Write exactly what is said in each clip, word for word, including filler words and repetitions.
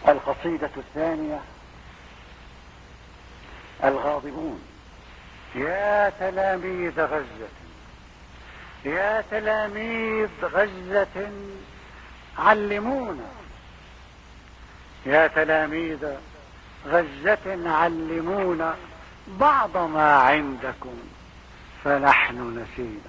القصيدة الثانية: الغاضبون. يا تلاميذ غزة، يا تلاميذ غزة علمونا، يا تلاميذ غزة علمونا بعض ما عندكم فنحن نسينا.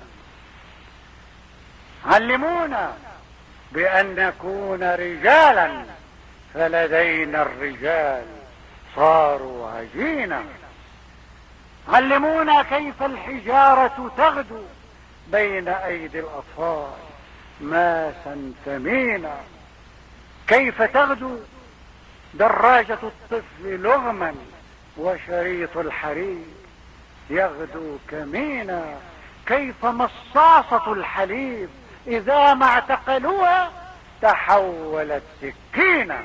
علمونا بأن نكون رجالا فلدينا الرجال صاروا عجينا. علمونا كيف الحجارة تغدو بين أيدي الأطفال ما سنتمينا، كيف تغدو دراجة الطفل لغما وشريط الحرير يغدو كمينا، كيف مصاصة الحليب إذا ما اعتقلوها تحولت سكينا.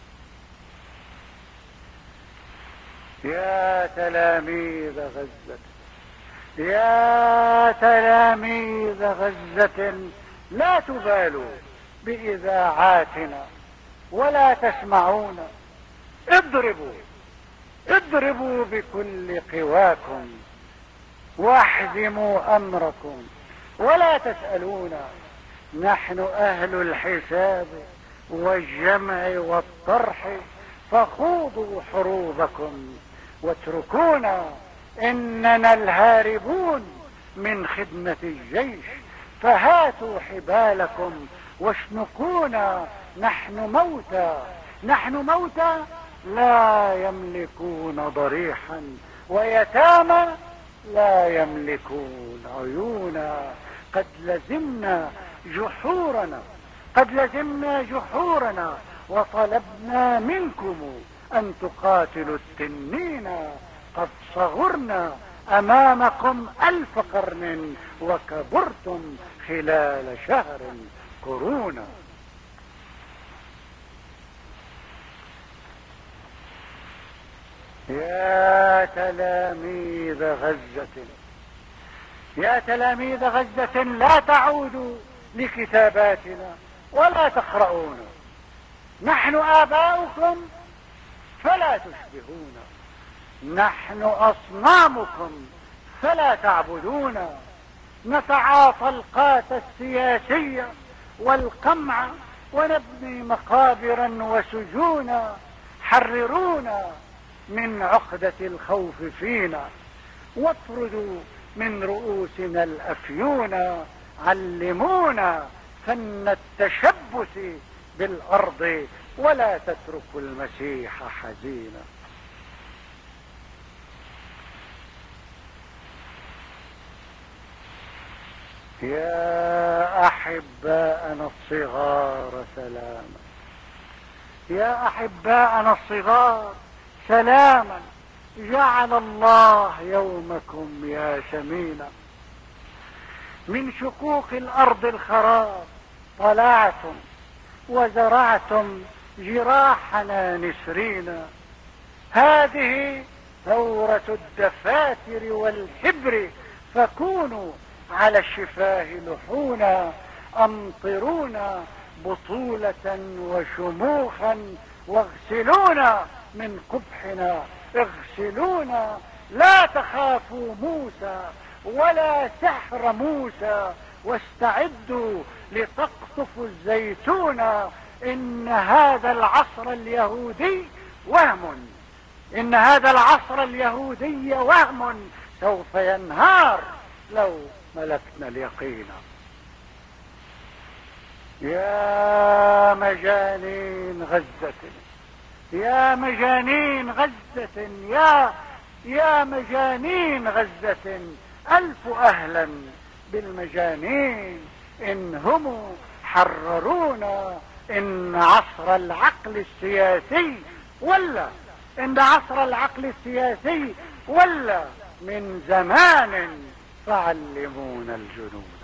يا تلاميذ غزة، يا تلاميذ غزة لا تبالوا بإذاعاتنا ولا تسمعون. اضربوا اضربوا بكل قواكم واحزموا أمركم ولا تسألونا. نحن أهل الحساب والجمع والطرح، فخوضوا حروبكم واتركونا. إننا الهاربون من خدمة الجيش، فهاتوا حبالكم واشنقونا. نحن موتى نحن موتى لا يملكون ضريحا، ويتامى لا يملكون عيونا. قد لزمنا جحورنا قد لزمنا جحورنا وطلبنا منكم أن تقاتلوا التنين. قد صغرنا أمامكم ألف قرن وكبرتم خلال شهر قرونا. يا تلاميذ غزة، يا تلاميذ غزة لا تعودوا لكتاباتنا ولا تقرؤون. نحن آباؤكم فلا تشبهون، نحن أصنامكم فلا تعبدون. نتعاطى القات السياسية والقمع ونبني مقابرا وسجونا. حررونا من عقدة الخوف فينا واطردوا من رؤوسنا الأفيون. علمونا فن التشبث بالأرض ولا تتركوا المسيح حزينا. يا أحباءنا الصغار سلاما، يا أحباءنا الصغار سلاما. جعل الله يومكم يا شمينا. من شقوق الأرض الخراب طلعتم وزرعتم جراحنا نسرينا. هذه ثورة الدفاتر والحبر، فكونوا على الشفاه لحونا. أمطرونا بطولة وشموخا واغسلونا من قبحنا. اغسلونا لا تخافوا موسى ولا سحر موسى، واستعدوا لتقطفوا الزيتون. إن هذا العصر اليهودي وهم إن هذا العصر اليهودي وهم سوف ينهار لو ملكنا اليقين. يا مجانين غزة، يا مجانين غزة، يا يا مجانين غزة، ألف أهلا بالمجانين. إن هم حررونا. إن عصر العقل السياسي ولا إن عصر العقل السياسي ولا من زمان، فعلمونا الجنون.